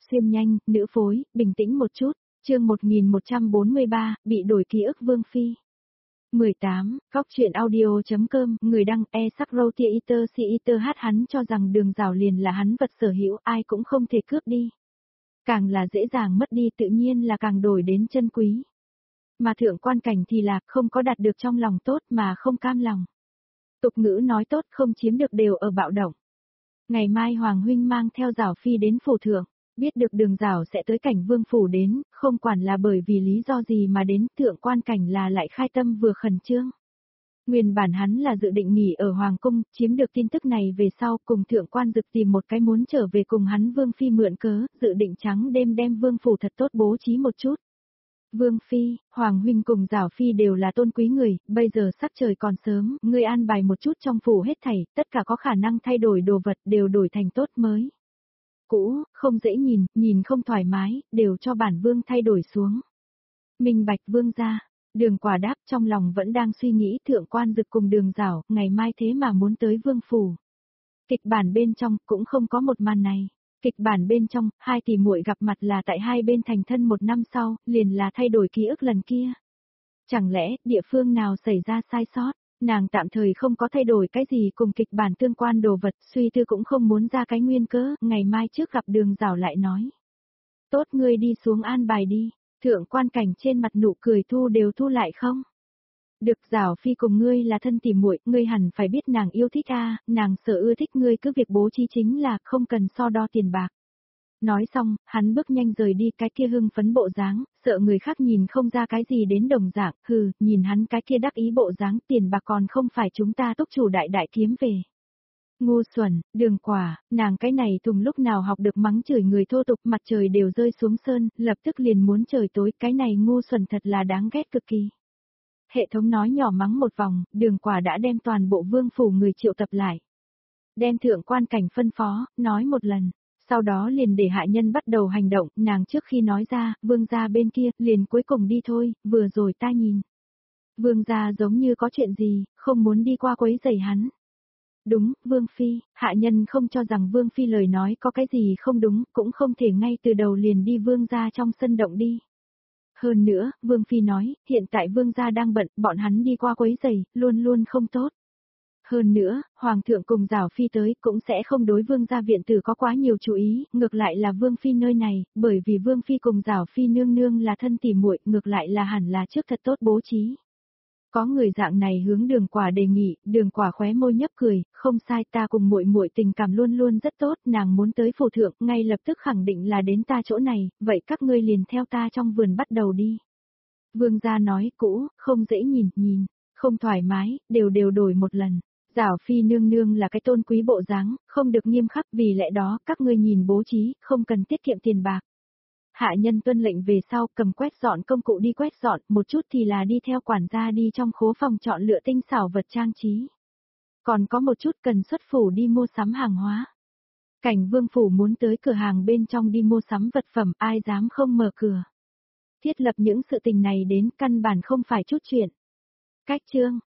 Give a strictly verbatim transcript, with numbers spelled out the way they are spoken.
xuyên nhanh, nữ phối, bình tĩnh một chút, chương một nghìn một trăm bốn mươi ba, bị đổi ký ức Vương Phi. mười tám, Góc truyện audio.com, người đăng e sắc router iter si iter hát hắn cho rằng Đường Giảo liền là hắn vật sở hữu, ai cũng không thể cướp đi. Càng là dễ dàng mất đi tự nhiên là càng đổi đến chân quý. Mà thượng quan cảnh thì là không có đạt được trong lòng tốt mà không cam lòng. Tục ngữ nói tốt không chiếm được đều ở bạo động. Ngày mai Hoàng huynh mang theo Giảo Phi đến phủ thượng, biết được Đường Giảo sẽ tới cảnh vương phủ đến, không quản là bởi vì lý do gì mà đến, thượng quan cảnh là lại khai tâm vừa khẩn trương. Nguyên bản hắn là dự định nghỉ ở Hoàng cung, chiếm được tin tức này về sau cùng thượng quan Dực tìm một cái muốn trở về cùng hắn Vương Phi mượn cớ, dự định trắng đêm đem vương phủ thật tốt bố trí một chút. Vương Phi, Hoàng huynh cùng Giảo Phi đều là tôn quý người, bây giờ sắc trời còn sớm, ngươi an bài một chút trong phủ hết thảy, tất cả có khả năng thay đổi đồ vật đều đổi thành tốt mới. Cũ, không dễ nhìn, nhìn không thoải mái, đều cho bản vương thay đổi xuống. Minh bạch vương ra, Đường Quả đáp trong lòng vẫn đang suy nghĩ thượng quan Dực cùng Đường Giảo, ngày mai thế mà muốn tới vương phủ. Kịch bản bên trong cũng không có một màn này. Kịch bản bên trong, hai tỷ muội gặp mặt là tại hai bên thành thân một năm sau, liền là thay đổi ký ức lần kia. Chẳng lẽ, địa phương nào xảy ra sai sót, nàng tạm thời không có thay đổi cái gì cùng kịch bản tương quan đồ vật, suy tư cũng không muốn ra cái nguyên cớ, ngày mai trước gặp Đường Giảo lại nói. Tốt ngươi đi xuống an bài đi, thượng quan cảnh trên mặt nụ cười thu đều thu lại không? Được Giảo Phi cùng ngươi là thân tỉ muội, ngươi hẳn phải biết nàng yêu thích a, nàng sợ ưa thích ngươi cứ việc bố trí chính là không cần so đo tiền bạc. Nói xong, hắn bước nhanh rời đi cái kia hưng phấn bộ dáng, sợ người khác nhìn không ra cái gì đến đồng dạng, hừ, nhìn hắn cái kia đắc ý bộ dáng tiền bạc còn không phải chúng ta túc chủ đại đại kiếm về. Ngu xuẩn, Đường Quả, nàng cái này thùng lúc nào học được mắng chửi người thô tục mặt trời đều rơi xuống sơn, lập tức liền muốn trời tối, cái này ngu xuẩn thật là đáng ghét cực kỳ. Hệ thống nói nhỏ mắng một vòng, Đường Quả đã đem toàn bộ vương phủ người triệu tập lại. Đem thượng quan cảnh phân phó, nói một lần, sau đó liền để hạ nhân bắt đầu hành động, nàng trước khi nói ra, vương gia bên kia, liền cuối cùng đi thôi, vừa rồi ta nhìn. Vương gia giống như có chuyện gì, không muốn đi qua quấy rầy hắn. Đúng, Vương Phi, hạ nhân không cho rằng Vương Phi lời nói có cái gì không đúng, cũng không thể ngay từ đầu liền đi vương gia trong sân động đi. Hơn nữa, Vương Phi nói, hiện tại Vương gia đang bận, bọn hắn đi qua quấy rầy, luôn luôn không tốt. Hơn nữa, Hoàng thượng cùng Giảo Phi tới cũng sẽ không đối Vương gia viện tử có quá nhiều chú ý, ngược lại là Vương Phi nơi này, bởi vì Vương Phi cùng Giảo Phi nương nương là thân tỉ muội, ngược lại là hẳn là trước thật tốt bố trí. Có người dạng này hướng Đường Quả đề nghị, Đường Quả khóe môi nhấp cười, không sai, ta cùng muội muội tình cảm luôn luôn rất tốt, nàng muốn tới phủ thượng, ngay lập tức khẳng định là đến ta chỗ này, vậy các ngươi liền theo ta trong vườn bắt đầu đi. Vương gia nói cũ, không dễ nhìn, nhìn, không thoải mái, đều đều đổi một lần. Giảo Phi nương nương là cái tôn quý bộ dáng, không được nghiêm khắc, vì lẽ đó các ngươi nhìn bố trí, không cần tiết kiệm tiền bạc. Hạ nhân tuân lệnh về sau, cầm quét dọn công cụ đi quét dọn, một chút thì là đi theo quản gia đi trong khố phòng chọn lựa tinh xảo vật trang trí. Còn có một chút cần xuất phủ đi mua sắm hàng hóa. Cảnh vương phủ muốn tới cửa hàng bên trong đi mua sắm vật phẩm, ai dám không mở cửa. Thiết lập những sự tình này đến căn bản không phải chút chuyện. Cách chương,